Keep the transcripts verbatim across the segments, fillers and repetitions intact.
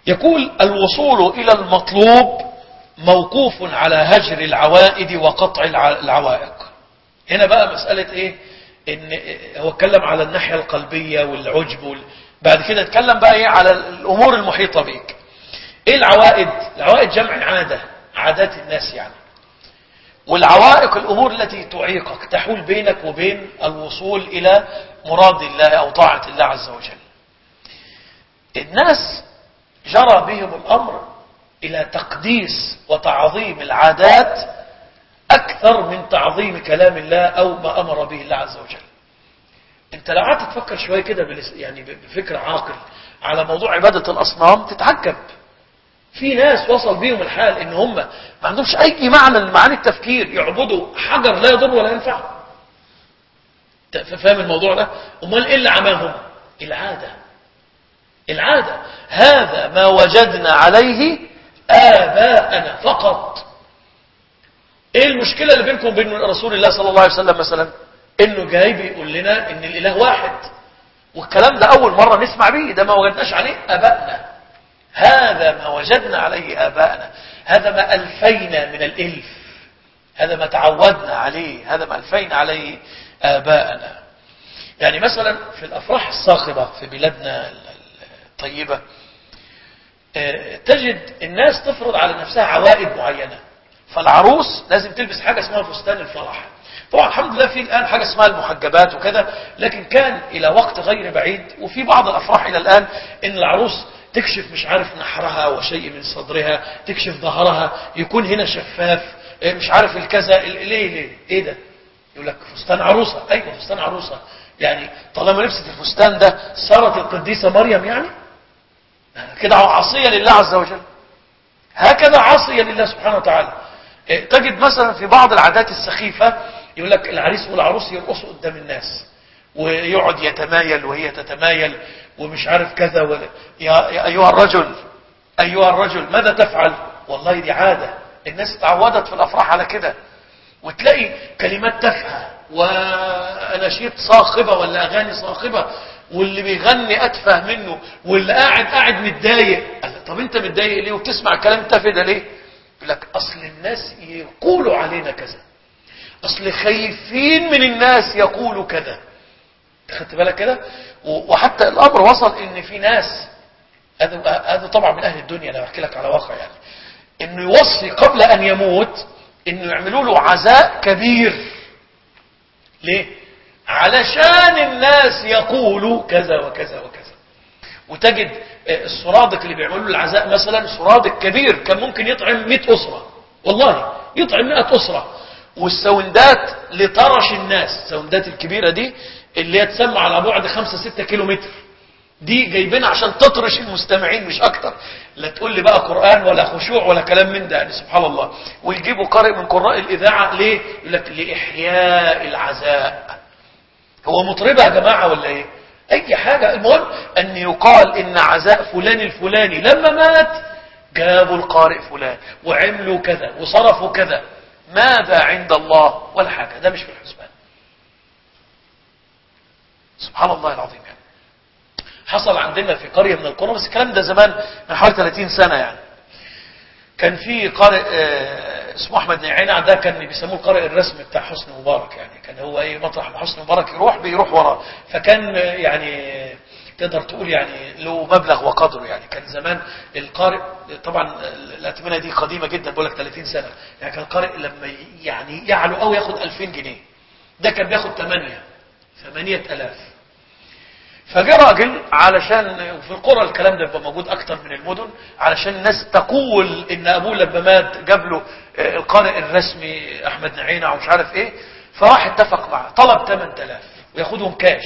يقول الوصول إلى المطلوب موقوف على هجر العوائد وقطع العوائق. هنا بقى مسألة ايه؟ ان هو اتكلم على الناحية القلبية والعجب وال... بعد كده اتكلم بقى ايه على الامور المحيطة بيك. ايه العوائد؟ العوائد جمع عادة، عادات الناس يعني. والعوائق الامور التي تعيقك، تحول بينك وبين الوصول الى مراد الله او طاعة الله عز وجل. الناس جرى بهم الامر الى تقديس وتعظيم العادات اكثر من تعظيم كلام الله او ما امر به الله عز وجل. انت لو قعدت تفكر شويه كده يعني بفكر عاقل على موضوع عباده الاصنام تتعجب. في ناس وصل بيهم الحال ان هم ما عندهمش اي معنى من معاني التفكير، يعبدوا حجر لا يضر ولا ينفع. فاهم الموضوع ده؟ امال ايه اللي عماهم؟ العاده. العاده هذا ما وجدنا عليه آباءنا فقط. ايه المشكلة اللي بينكم وبين رسول الله صلى الله عليه وسلم مثلا؟ انه جاي بيقول لنا ان الاله واحد، والكلام ده اول مرة نسمع به، ده ما وجدناش عليه آباءنا. هذا ما وجدنا عليه آباءنا، هذا ما ألفينا من الإلف، هذا ما تعودنا عليه، هذا ما ألفينا عليه آباءنا. يعني مثلا في الأفراح الصاخبة في بلادنا الطيبة تجد الناس تفرض على نفسها عوائد معينة. فالعروس لازم تلبس حاجة اسمها فستان الفرح. طبعا الحمد لله في الآن حاجة اسمها المحجبات وكذا، لكن كان إلى وقت غير بعيد وفي بعض الأفراح إلى الآن إن العروس تكشف مش عارف نحرها وشيء من صدرها، تكشف ظهرها، يكون هنا شفاف، مش عارف الكذا. ليه ليه ايه ده؟ يقول لك فستان عروسة. ايوه فستان عروسة، يعني طالما لبست الفستان ده صارت القديسة مريم يعني كده عصية لله عز وجل. هكذا عصية لله سبحانه وتعالى. تجد مثلا في بعض العادات السخيفة يقول لك العريس والعروس يرقصوا قدام الناس ويقعد يتمايل وهي تتمايل ومش عارف كذا و... يا... يا أيها الرجل أيها الرجل ماذا تفعل؟ والله دي عادة الناس تعودت في الأفراح على كده. وتلاقي كلمات تافهة وأناشيد صاخبة ولا أغاني صاخبة، واللي بيغني أتفه منه، واللي قاعد قاعد متضايق. طب أنت متضايق ليه وبتسمع الكلام التافه ده ليه؟ يقول لك أصل الناس يقولوا علينا كذا، أصل خايفين من الناس يقولوا كذا. خدت بالك كده؟ وحتى الأمر وصل إن في ناس، هذا طبعا من أهل الدنيا، أنا بحكي لك على واقع يعني، إنه يوصي قبل أن يموت إنه يعملوا له عزاء كبير. ليه؟ علشان الناس يقولوا كذا وكذا وكذا. وتجد السرادق اللي بيعملوا له العزاء مثلا سرادق كبير كان ممكن يطعم مئة أسرة، والله يطعم مئة أسرة. والسوندات لطرش الناس، السوندات الكبيرة دي اللي هي تسمى على بعد خمسة ستة كيلو متر، دي جايبينها عشان تطرش المستمعين مش اكتر. لا تقول لي بقى قرآن ولا خشوع ولا كلام من ده، يعني سبحان الله. ويجيبوا قارئ من قراء الإذاعة ليه؟ يقول لك لإحياء العزاء. هو مطربة يا جماعة ولا ايه؟ اي حاجة، المهم ان يقال ان عزاء فلان الفلاني لما مات جابوا القارئ فلان وعملوا كذا وصرفوا كذا. ماذا عند الله؟ ولا حاجة، ده مش في الحسبان. سبحان الله العظيم. يعني حصل عندنا في قرية من القرى، بس الكلام ده زمان من حوالي ثلاثين سنة يعني، كان في قارئ اسمه احمد نعينع، ده كان بيسموه القارئ الرسمي بتاع حسني مبارك. يعني كان هو ايه، مطرح ما حسني مبارك يروح بيروح وراه. فكان يعني تقدر تقول يعني له مبلغ وقدره. يعني كان زمان القارئ، طبعا الأثمنة دي قديمة جدا، بقول لك ثلاثين سنة. يعني كان القارئ لما يعني يعلو قوي ياخد ألفين جنيه، ده كان بياخد ثمانية ثمانية آلاف. فجاء راجل علشان، وفي القرى الكلام ده يبقى موجود اكتر من المدن، علشان الناس تقول ان ابوه لما مات جاب له القارئ الرسمي احمد نعينع ومش عارف ايه. فراح اتفق معه طلب ثمانية آلاف وياخدهم كاش.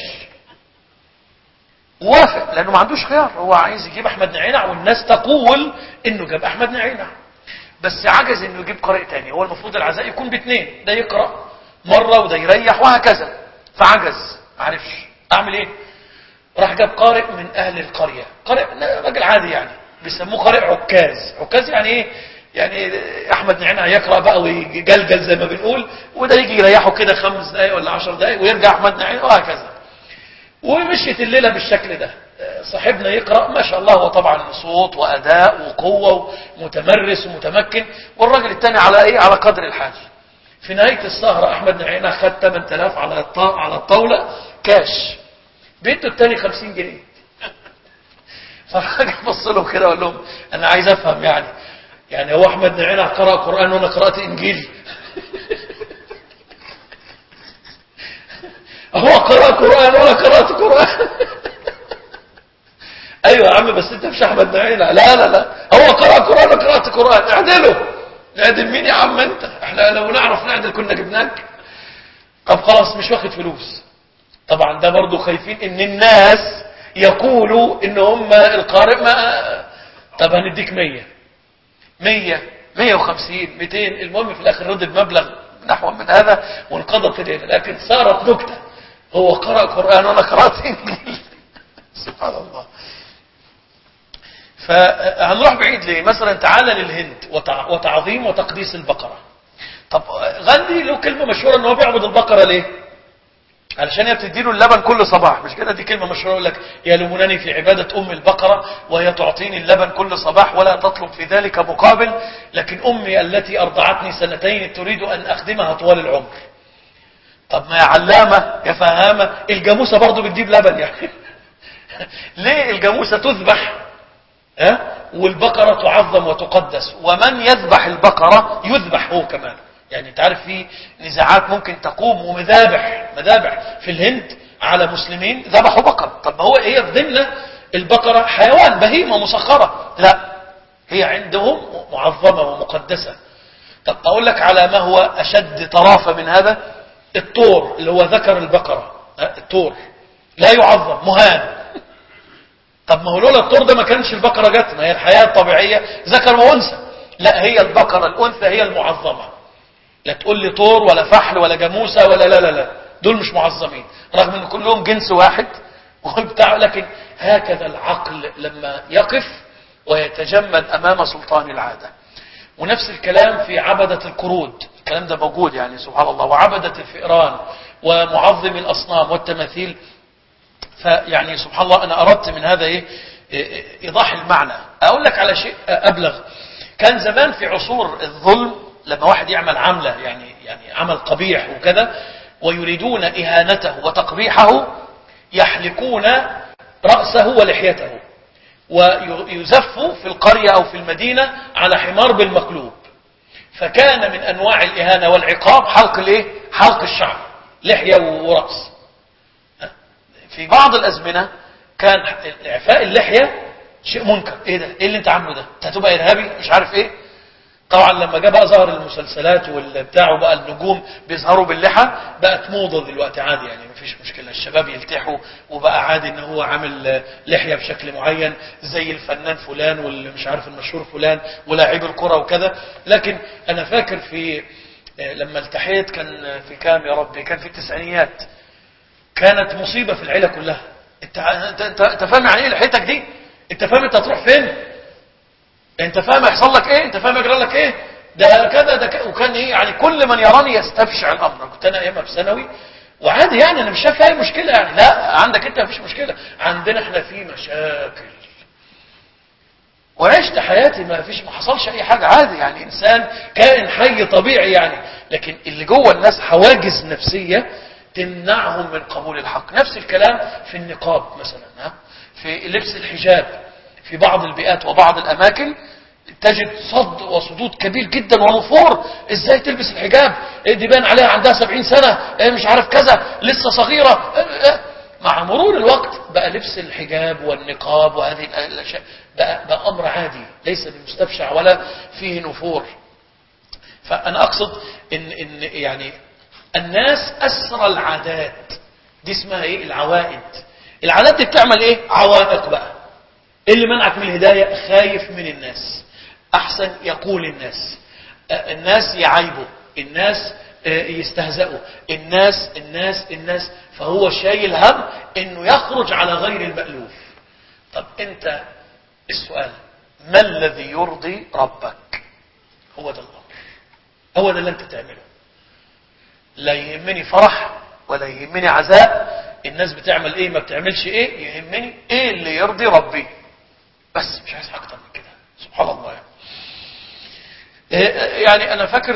وافق لانه ما عندوش خيار، هو عايز يجيب احمد نعينع والناس تقول انه جاب احمد نعينع. بس عجز انه يجيب قارئ تاني، هو المفروض العزاء يكون باثنين، ده يقرأ مرة وده يريح وهكذا. فعجز، معرفش اعمل ايه. راح جاب قارئ من اهل القرية، قارئ راجل عادي يعني، بيسموه قارئ عكاز. عكاز يعني ايه؟ يعني احمد نعينع يقرأ بقى ويجلجل زي ما بنقول، وده يجي يريحه كده خمس دقايق ولا عشر دقايق ويرجع احمد نعينع وهكذا. ومشيت الليلة بالشكل ده. صاحبنا يقرأ ما شاء الله، هو طبعا صوت وأداء وقوة ومتمرس ومتمكن، والراجل الثاني على ايه؟ على قدر الحاجة. في نهاية السهرة أحمد نعينة خد ثمانية آلاف على على الطاولة كاش، بيدوا الثاني خمسين جنيه. فالراجل بص له كده وقال لهم أنا عايز أفهم يعني يعني هو أحمد نعينة قرأ قرآن وأنا قرأت إنجيل؟ هو قرأ قرآن وأنا قرأت قرآن؟ ايوه يا عم بس انت مش احمد نعينة. لا لا لا، هو قرأ قرآن وأنا قرأت قرآن. اعدله. نعدل مين يا عم انت؟ احنا لو نعرف نعدل كنا جبناك. طب خلاص مش واخد فلوس. طبعا ده برضو خايفين ان الناس يقولوا ان هم القارئ ما. طب هنديك مية مية مية وخمسين ميتين، المهم في الاخر رد بمبلغ نحو من هذا وانقضت الينا. لكن صارت نكتة، هو قرأ قرآن وانا قرأت انجيل. سبحان الله. فهنروح بعيد ليه؟ مثلا تعالى للهند وتعظيم وتقديس البقرة. طب غاندي له كلمة مشهورة ان هو بيعبد البقرة ليه؟ علشان هي بتديله اللبن كل صباح، مش كده؟ دي كلمة مشهورة، يقول لك يلومونني في عبادة أم البقرة وهي تعطيني اللبن كل صباح ولا تطلب في ذلك مقابل، لكن أمي التي أرضعتني سنتين تريد أن أخدمها طوال العمر. طب ما يا علامة يا فهامة، الجاموسة برضو بتجيب لبن يعني. ليه الجاموسة تذبح أه؟ والبقرة تعظم وتقدس؟ ومن يذبح البقرة يذبح هو كمان. يعني تعرف في نزاعات ممكن تقوم ومذابح مذابح في الهند على مسلمين ذبحوا بقر. طب هو هي في ضمن البقرة حيوان بهيمة مسخرة؟ لا، هي عندهم معظمة ومقدسة. طب أقول لك على ما هو أشد طرافة من هذا، الطور اللي هو ذكر البقرة. الطور لا يعظم، مهان. طب ما هو لولا الطور ده ما كانش البقرة جت، ما هي الحياة الطبيعية ذكر وأنثى. لا، هي البقرة الأنثى هي المعظمة. لا تقول لي طور ولا فحل ولا جاموسة ولا لا لا لا، دول مش معظمين رغم ان كلهم جنس واحد وبتاع. لكن هكذا العقل لما يقف ويتجمد امام سلطان العادة. ونفس الكلام في عبدة القرود، الكلام ده موجود يعني سبحان الله، وعبدة الفئران ومعظم الاصنام والتماثيل. فيعني سبحان الله انا اردت من هذا ايه ايضاح المعنى. اقول لك على شيء ابلغ. كان زمان في عصور الظلم لما واحد يعمل عملة يعني يعني عمل قبيح وكذا ويريدون إهانته وتقبيحه، يحلقون رأسه ولحيته ويزف في القرية أو في المدينة على حمار بالمقلوب. فكان من أنواع الإهانة والعقاب حلق الايه؟ حلق الشعر، لحية ورأس. في بعض الأزمنة كان إعفاء اللحية شيء منكر. ايه ده؟ ايه اللي انت عامله ده؟ انت هتبقى إرهابي مش عارف ايه. طبعا لما جاء بقى ظهر المسلسلات والبتاع وبقى النجوم بيظهروا باللحى، بقت موضة دلوقتي عادي يعني مفيش مشكلة، الشباب يلتحوا وبقى عادي ان هو عامل لحية بشكل معين زي الفنان فلان والمش عارف المشهور فلان ولاعب الكرة وكذا. لكن انا فاكر في لما التحيت كان في كام يا ربي، كان في التسعينيات، كانت مصيبة في العيلة كلها. انت انت انت فاهم يعني ايه لحيتك دي؟ انت فاهم انت هتروح فين؟ انت فاهم يحصل لك ايه؟ انت فاهم يجرى لك ايه؟ ده كذا ده كذا. وكان ايه يعني كل من يراني يستبشع الامر. كنت انا ايامها في ثانوي وعادي يعني انا مش شايف اي مشكله يعني. لا عندك انت مفيش مشكله، عندنا احنا في مشاكل. وعشت حياتي ما فيش ما حصلش اي حاجه عادي يعني، انسان كائن حي طبيعي يعني. لكن اللي جوه الناس حواجز نفسيه تمنعهم من قبول الحق. نفس الكلام في النقاب مثلا، ها، في لبس الحجاب. في بعض البيئات وبعض الأماكن تجد صد وصدود كبير جدا ونفور. ازاي تلبس الحجاب؟ دي بان عليها عندها سبعين سنة، مش عارف كذا، لسه صغيرة. مع مرور الوقت بقى لبس الحجاب والنقاب وهذه الأشياء بقى, بقى أمر عادي ليس بمستبشع ولا فيه نفور. فأنا أقصد إن, إن يعني الناس أسرى العادات دي اسمها إيه؟ العوائد. العادات دي بتعمل إيه؟ عوائق بقى. اللي منعك من الهداية خايف من الناس، أحسن يقول الناس، الناس يعيبوا، الناس يستهزئوا، الناس الناس الناس فهو شايل هم إنه يخرج على غير المألوف. طب أنت السؤال، ما الذي يرضي ربك؟ هو ده الأمر، هو ده اللي أنت تعمله. لا يهمني فرح ولا يهمني عزاء، الناس بتعمل ايه ما بتعملش ايه، يهمني ايه اللي يرضي ربي بس، مش عايز اكتر من كده. سبحان الله يعني. يعني انا فاكر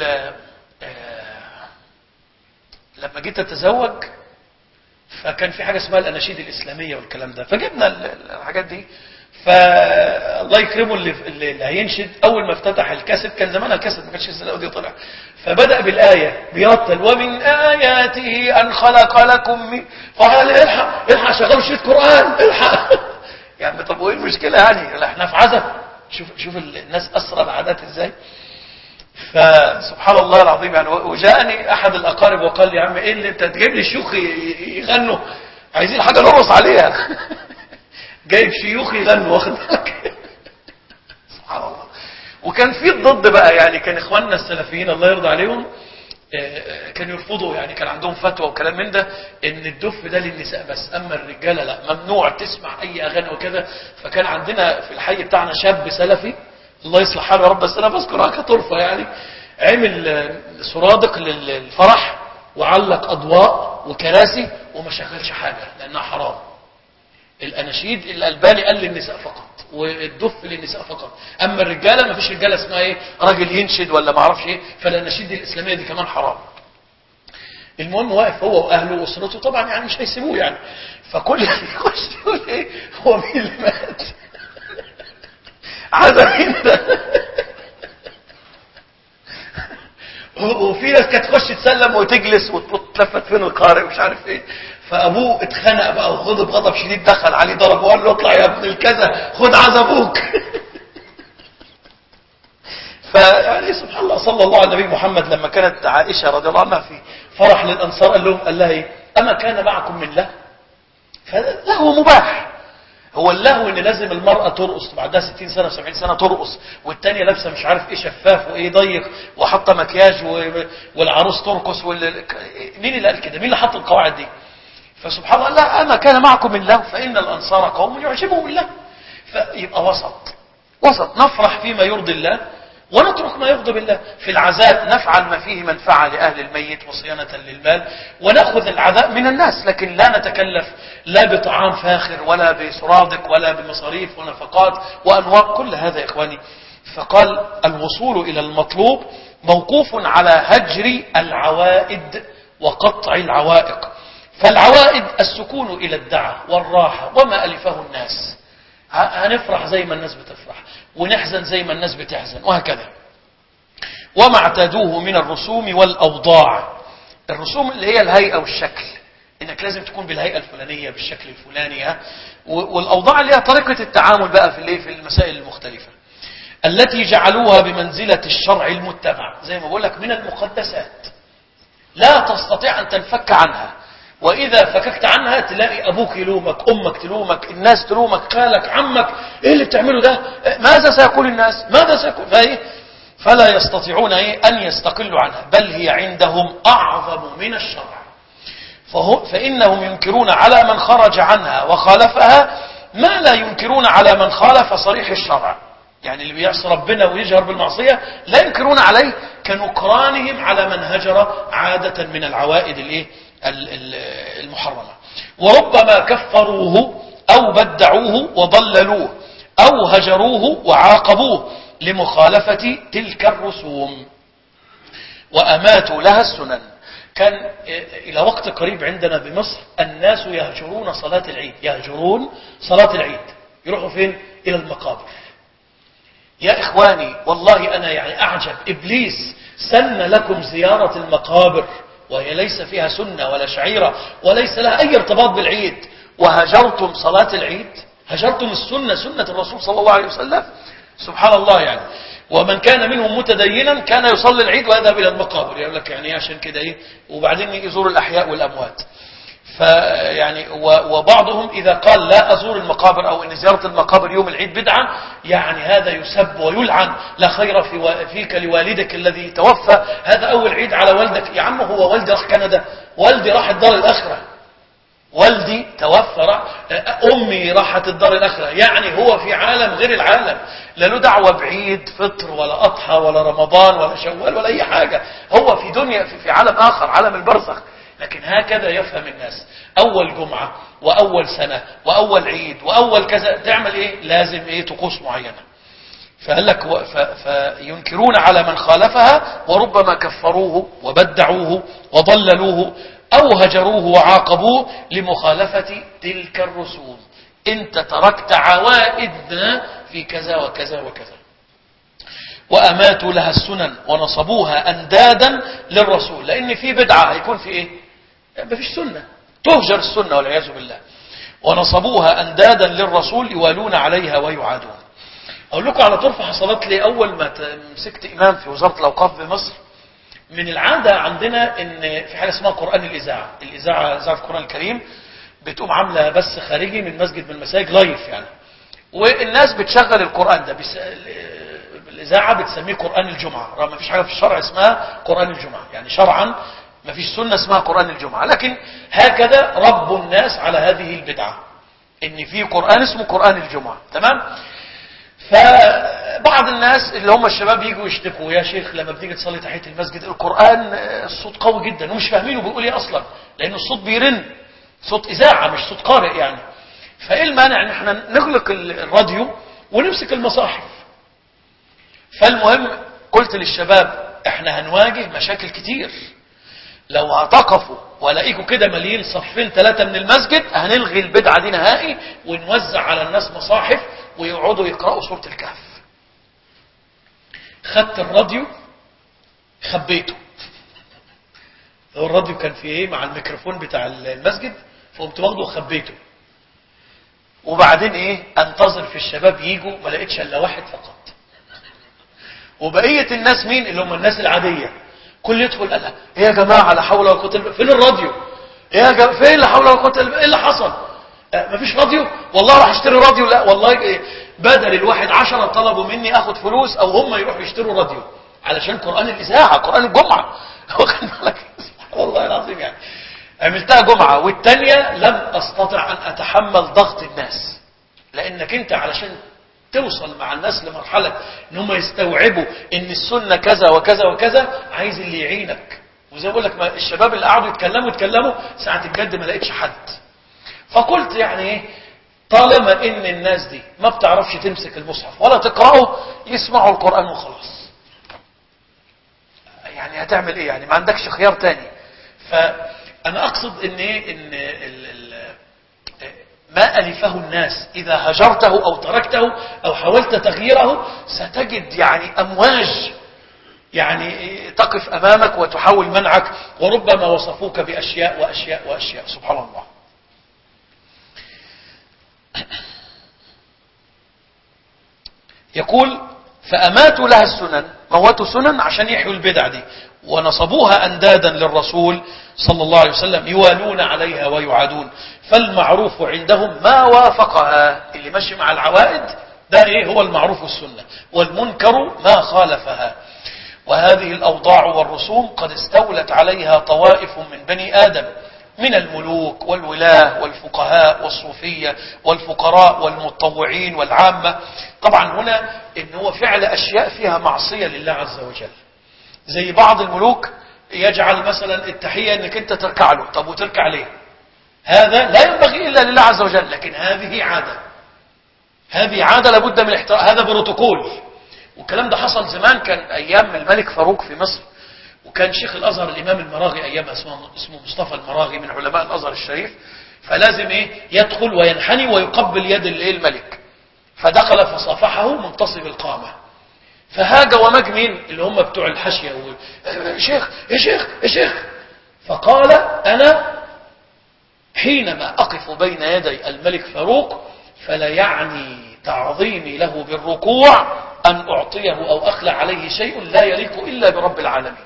لما جيت اتزوج فكان في حاجه اسمها الاناشيد الاسلاميه والكلام ده، فجبنا الحاجات دي. فالله يكرمه اللي, اللي هينشد، اول ما افتتح الكاسيت، كان زمان الكاسيت ما كانش لسه دي طلع، فبدا بالايه بيطل ومن اياته ان خلق لكم من، فقال الحق الحق شغلوا شريط قران الحق. يعني طب وايه المشكله يعني؟ احنا في عزف. شوف شوف الناس اسرى العادات ازاي. فسبحان الله العظيم يعني. وجاءني احد الاقارب وقال لي يا عم ايه اللي انت تجيب لي الشيوخ يغنوا، عايزين حاجه نرقص عليها. جايب شيوخ يغنوا، واخد بالك؟ سبحان الله. وكان في الضد بقى، يعني كان اخواننا السلفيين الله يرضى عليهم كانوا يرفضوا، يعني كان عندهم فتوى وكلام من ده ان الدف ده للنساء بس، اما الرجاله لا، ممنوع تسمع اي اغاني وكده. فكان عندنا في الحي بتاعنا شاب سلفي الله يصلح حاله يا رب، بس انا بذكرها كطرفه يعني، عمل سرادق للفرح وعلق اضواء وكراسي وما شغلش حاجه لانها حرام. الاناشيد الالباني قال للنساء فقط، والدف للنساء فقط، اما الرجاله ما فيش رجاله اسمها ايه راجل ينشد ولا ما اعرفش ايه، فالاناشيد الاسلاميه دي كمان حرام. المهم واقف هو واهله واسرته طبعا يعني مش هيسيبوه يعني، فكل اللي يخش يقول ايه هو مين اللي مات؟ عزم انت. وفي ناس كانت تخش تسلم وتجلس وتلفت فين القارئ ومش عارف ايه. فابوه اتخنق بقى وغضب غضب شديد، دخل عليه ضربه وقال له اطلع يا ابن الكذا خد عز ابوك. فيعني سبحان الله. صلى الله على النبي محمد لما كانت عائشه رضي الله عنها في فرح للانصار قال لهم قال لها ايه اما كان معكم من له؟ فلهو مباح. هو اللهو ان لازم المرأة ترقص بعدها ستين سنة سبعين سنة ترقص، والتانية لابسة مش عارف ايه شفاف وايه ضيق وحاطة مكياج والعروس ترقص وال... مين اللي قال كده؟ مين اللي حط القواعد دي؟ فسبحان الله لا أما كان معكم من له فإن الأنصار قوم يعجبهم الله. فيبقى وسط وسط، نفرح فيما يرضي الله ونترك ما يغضب الله. في العزاء نفعل ما فيه منفعة لأهل الميت وصيانة للمال، ونأخذ العزاء من الناس، لكن لا نتكلف لا بطعام فاخر ولا بسرادق ولا بمصاريف ونفقات وأنواع كل هذا يا إخواني. فقال الوصول إلى المطلوب موقوف على هجر العوائد وقطع العوائق. فالعوائد السكون إلى الدعاء والراحة وما ألفه الناس، هنفرح زي ما الناس بتفرح ونحزن زي ما الناس بتحزن وهكذا. وما اعتادوه من الرسوم والأوضاع. الرسوم اللي هي الهيئة والشكل، انك لازم تكون بالهيئة الفلانية بالشكل الفلاني، والأوضاع اللي هي طريقة التعامل بقى في في المسائل المختلفة التي جعلوها بمنزلة الشرع المتبع، زي ما بقول لك من المقدسات لا تستطيع أن تنفك عنها، وإذا فككت عنها تلاقي أبوك يلومك، أمك تلومك، الناس تلومك، خالك، عمك، إيه اللي بتعمله ده؟ ماذا سيقول الناس؟ ماذا سيقول؟ فإيه؟ فلا يستطيعون إيه؟ أن يستقلوا عنها، بل هي عندهم أعظم من الشرع. فهو فإنهم ينكرون على من خرج عنها وخالفها ما لا ينكرون على من خالف صريح الشرع. يعني اللي بيعصي ربنا ويجهر بالمعصية لا ينكرون عليه كنكرانهم على من هجر عادة من العوائد الايه المحرمة. وربما كفروه أو بدعوه وضللوه أو هجروه وعاقبوه لمخالفة تلك الرسوم وأماتوا لها السنن. كان إلى وقت قريب عندنا بمصر الناس يهجرون صلاة العيد، يهجرون صلاة العيد، يروحوا فين؟ إلى المقابر. يا إخواني والله أنا يعني أعجب، إبليس سن لكم زيارة المقابر وهي ليس فيها سنة ولا شعيرة وليس لها أي ارتباط بالعيد، وهجرتم صلاة العيد، هجرتم السنة، سنة الرسول صلى الله عليه وسلم. سبحان الله يعني. ومن كان منهم متدينا كان يصلي العيد ويذهب إلى المقابر، يقول لك يعني عشان كده إيه، وبعدين يزور الأحياء والأموات. فيعني وبعضهم إذا قال لا أزور المقابر أو إن زيارة المقابر يوم العيد بدعة، يعني هذا يسب ويلعن، لا خير في فيك لوالدك الذي توفى، هذا أول عيد على والدك. يا عم هو والدي راح كندا، والدي راح الدار الآخرة، والدي توفى، أمي راحت الدار الآخرة، يعني هو في عالم غير العالم، لا له دعوة بعيد فطر ولا أضحى ولا رمضان ولا شوال ولا أي حاجة، هو في دنيا في, في عالم آخر، عالم البرزخ. لكن هكذا يفهم الناس. أول جمعة وأول سنة وأول عيد وأول كذا تعمل إيه؟ لازم إيه؟ طقوس معينة. فقال لك فينكرون على من خالفها وربما كفروه وبدعوه وضللوه أو هجروه وعاقبوه لمخالفة تلك الرسوم. انت تركت عوائدنا في كذا وكذا وكذا. وأماتوا لها السنن ونصبوها أندادا للرسول، لأن في بدعة هيكون في إيه؟ ما فيش سنة، تهجر السنة والعياذ بالله. ونصبوها أندادا للرسول يوالون عليها ويعادون. أقول لكم على طرف حصلت لي أول ما مسكت إمام في وزارة الأوقاف بمصر. من العادة عندنا إن في حاجة اسمها قرآن الإذاعة، الإذاعة إذاعة القرآن الكريم بتقوم عاملة بس خارجي من مسجد من المساجد لايف يعني، والناس بتشغل القرآن ده بس... الإذاعة بتسميه قرآن الجمعة، ما فيش حاجة في الشرع اسمها قرآن الجمعة، يعني شرعا ما فيش سنة اسمها قرآن الجمعة، لكن هكذا ربوا الناس على هذه البدعة إن في قرآن اسمه قرآن الجمعة. تمام. فبعض الناس اللي هم الشباب يجوا يشتكوا يا شيخ لما بتيجي تصلي تحية المسجد القرآن الصوت قوي جدا ومش فاهمينه بيقول ايه اصلا، لان الصوت بيرن، صوت اذاعة مش صوت قارئ يعني. فايه المانع ان احنا نغلق الراديو ونمسك المصاحف؟ فالمهم قلت للشباب احنا هنواجه مشاكل كتير، لو هتقفوا ولاقيكوا كده مليين صفين ثلاثة من المسجد هنلغي البدعة دي نهائي ونوزع على الناس مصاحف ويقعدوا يقرأوا سورة الكهف. خدت الراديو خبيته، هو الراديو كان فيه ايه مع الميكروفون بتاع المسجد، فقمت واخده وخبيته. وبعدين ايه انتظر في الشباب يجوا، ما لقيتش الا واحد فقط. وبقية الناس مين؟ اللي هم الناس العادية. كل يدخل قال ايه يا جماعة لا حول ولا قوة الا بالله، فين الراديو؟ ايه يا جماعة فين لا حول ولا قوة الا بالله، ايه اللي حصل؟ آه مفيش راديو؟ والله راح اشتري راديو. لا والله إيه؟ بدل الواحد عشرة طلبوا مني اخد فلوس او هم يروحوا يشتروا راديو علشان قرآن الاذاعة، قرآن الجمعة. واخد بالك؟ والله العظيم يعني عملتها جمعة، والتانية لم استطع ان اتحمل ضغط الناس، لانك انت علشان توصل مع الناس لمرحلة ان هم يستوعبوا ان السنة كذا وكذا وكذا، عايز اللي يعينك. وزي ما بقول لك الشباب اللي قعدوا يتكلموا يتكلموا ساعة الجد ما لقيتش حد. فقلت يعني ايه، طالما ان الناس دي ما بتعرفش تمسك المصحف ولا تقرأه، يسمعوا القرآن وخلاص. يعني هتعمل ايه يعني؟ ما عندكش خيار تاني. فانا اقصد ان ايه، ان ال ال ما ألفه الناس إذا هجرته أو تركته أو حاولت تغييره ستجد يعني أمواج يعني تقف أمامك وتحاول منعك، وربما وصفوك بأشياء وأشياء وأشياء. سبحان الله. يقول فأماتوا لها السنن، موتوا سنن عشان يحيوا البدع دي، ونصبوها أندادا للرسول صلى الله عليه وسلم يوالون عليها ويعادون. فالمعروف عندهم ما وافقها، اللي ماشي مع العوائد ده ايه هو المعروف السنة، والمنكر ما خالفها. وهذه الأوضاع والرسوم قد استولت عليها طوائف من بني آدم من الملوك والولاة والفقهاء والصوفية والفقراء والمتطوعين والعامة. طبعا هنا إن هو فعل أشياء فيها معصية لله عز وجل، زي بعض الملوك يجعل مثلا التحية انك انت تركع له. طب وتركع ليه؟ هذا لا ينبغي الا لله عز وجل، لكن هذه عادة، هذه عادة لابد من احترام، هذا بروتوكول. والكلام ده حصل زمان، كان ايام الملك فاروق في مصر، وكان شيخ الازهر الامام المراغي ايامها اسمه اسمه مصطفى المراغي من علماء الازهر الشريف، فلازم ايه يدخل وينحني ويقبل يد الايه الملك. فدخل فصافحه منتصب القامة، فهاج ومج مين اللي هم بتوع الحاشية يا شيخ يا شيخ يا شيخ. فقال أنا حينما أقف بين يدي الملك فاروق فلا يعني تعظيمي له بالركوع أن أعطيه أو أخلع عليه شيء لا يليق إلا برب العالمين.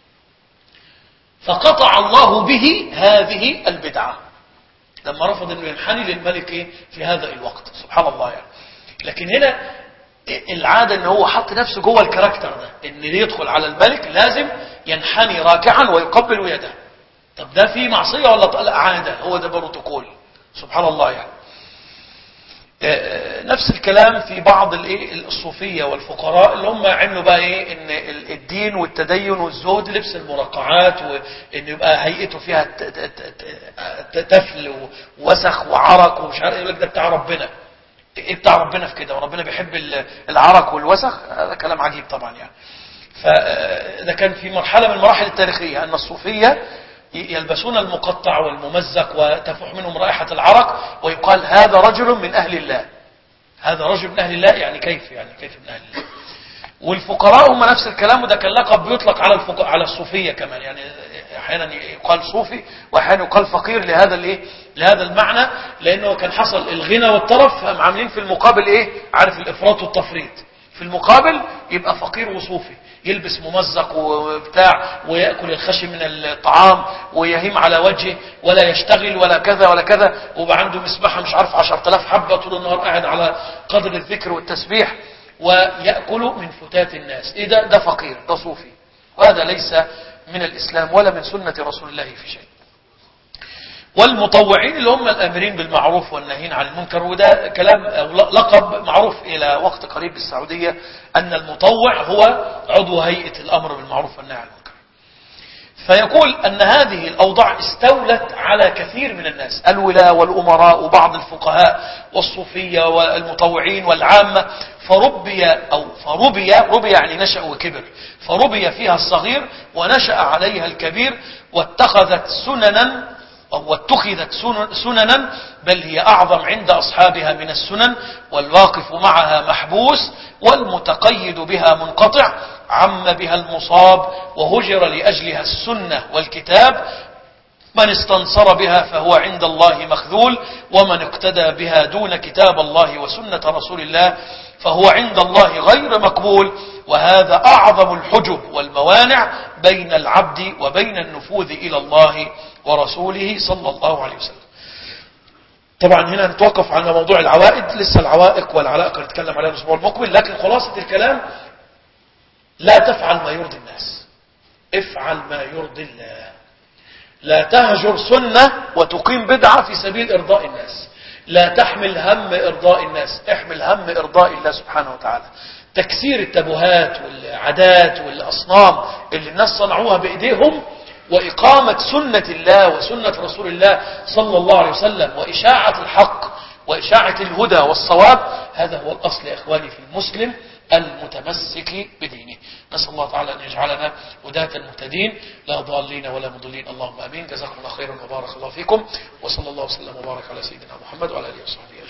فقطع الله به هذه البدعة لما رفض أنه ينحني للملك في هذا الوقت. سبحان الله يعني. لكن هنا العادة ان هو حط نفسه جوه الكاركتر ده، ان يدخل على الملك لازم ينحني راكعا ويقبل يده. طب ده فيه معصية ولا لا؟ عادة، هو ده بروتوكول. سبحان الله يعني. نفس الكلام في بعض الايه الصوفيه والفقراء اللي هم عملوا بقى ايه ان الدين والتدين والزهد لبس المرقعات، وان يبقى هيئته فيها تفل ووسخ وعرق ومش عارف، يقول لك ده بتاع ربنا. ايه بتاع ربنا في كده؟ وربنا بيحب العرق والوسخ؟ هذا كلام عجيب طبعا يعني. فده كان في مرحله من المراحل التاريخيه ان الصوفيه يلبسون المقطع والممزق وتفوح منهم رائحة العرق، ويقال هذا رجل من أهل الله. هذا رجل من أهل الله يعني كيف يعني كيف من أهل الله؟ والفقراء هم نفس الكلام، وده كان لقب بيطلق على الفقراء على الصوفية كمان، يعني أحيانا يقال صوفي وأحيانا يقال فقير لهذا الايه لهذا المعنى، لأنه كان حصل الغنى والطرف هم عاملين في المقابل ايه عارف الإفراط والتفريط، في المقابل يبقى فقير وصوفي، يلبس ممزق وبتاع ويأكل الخشن من الطعام ويهيم على وجهه ولا يشتغل ولا كذا ولا كذا، وبقى عنده مسبحة مش عارف عشرة آلاف حبة طول النهار قاعد على قدر الذكر والتسبيح ويأكل من فتات الناس. ايه ده؟ ده فقير، ده صوفي، وهذا ليس من الإسلام ولا من سنة رسول الله في شيء. والمطوعين اللي هم الآمرين بالمعروف والناهين عن المنكر، وده كلام أو لقب معروف إلى وقت قريب بالسعودية أن المطوع هو عضو هيئة الأمر بالمعروف والنهي عن المنكر. فيقول أن هذه الأوضاع استولت على كثير من الناس، الولاة والأمراء وبعض الفقهاء والصوفية والمطوعين والعامة، فربي أو فربي ربي يعني نشأ وكبر، فربي فيها الصغير ونشأ عليها الكبير، واتخذت سننا واتخذت سننا بل هي أعظم عند أصحابها من السنن، والواقف معها محبوس والمتقيد بها منقطع، عم بها المصاب وهجر لأجلها السنة والكتاب، من استنصر بها فهو عند الله مخذول، ومن اقتدى بها دون كتاب الله وسنة رسول الله فهو عند الله غير مقبول، وهذا أعظم الحجب والموانع بين العبد وبين النفوذ إلى الله ورسوله صلى الله عليه وسلم. طبعا هنا نتوقف على موضوع العوائد، لسه العوائق والعلائق نتكلم عليها الأسبوع المقبل، لكن خلاصة الكلام لا تفعل ما يرضي الناس، افعل ما يرضي الله. لا تهجر سنة وتقيم بدعة في سبيل إرضاء الناس، لا تحمل هم إرضاء الناس، احمل هم إرضاء الله سبحانه وتعالى. تكسير التبهات والعادات والأصنام اللي الناس صنعوها بإيديهم، وإقامة سنة الله وسنة رسول الله صلى الله عليه وسلم، وإشاعة الحق وإشاعة الهدى والصواب، هذا هو الأصل يا إخواني في المسلم المتمسك بدينه. نسأل الله تعالى أن يجعلنا هداة مهتدين لا ضالين ولا مضلين، اللهم أمين. جزاكم الله خيرا وبارك الله فيكم، وصلى الله وسلم وبارك على سيدنا محمد وعلى آله وصحبه.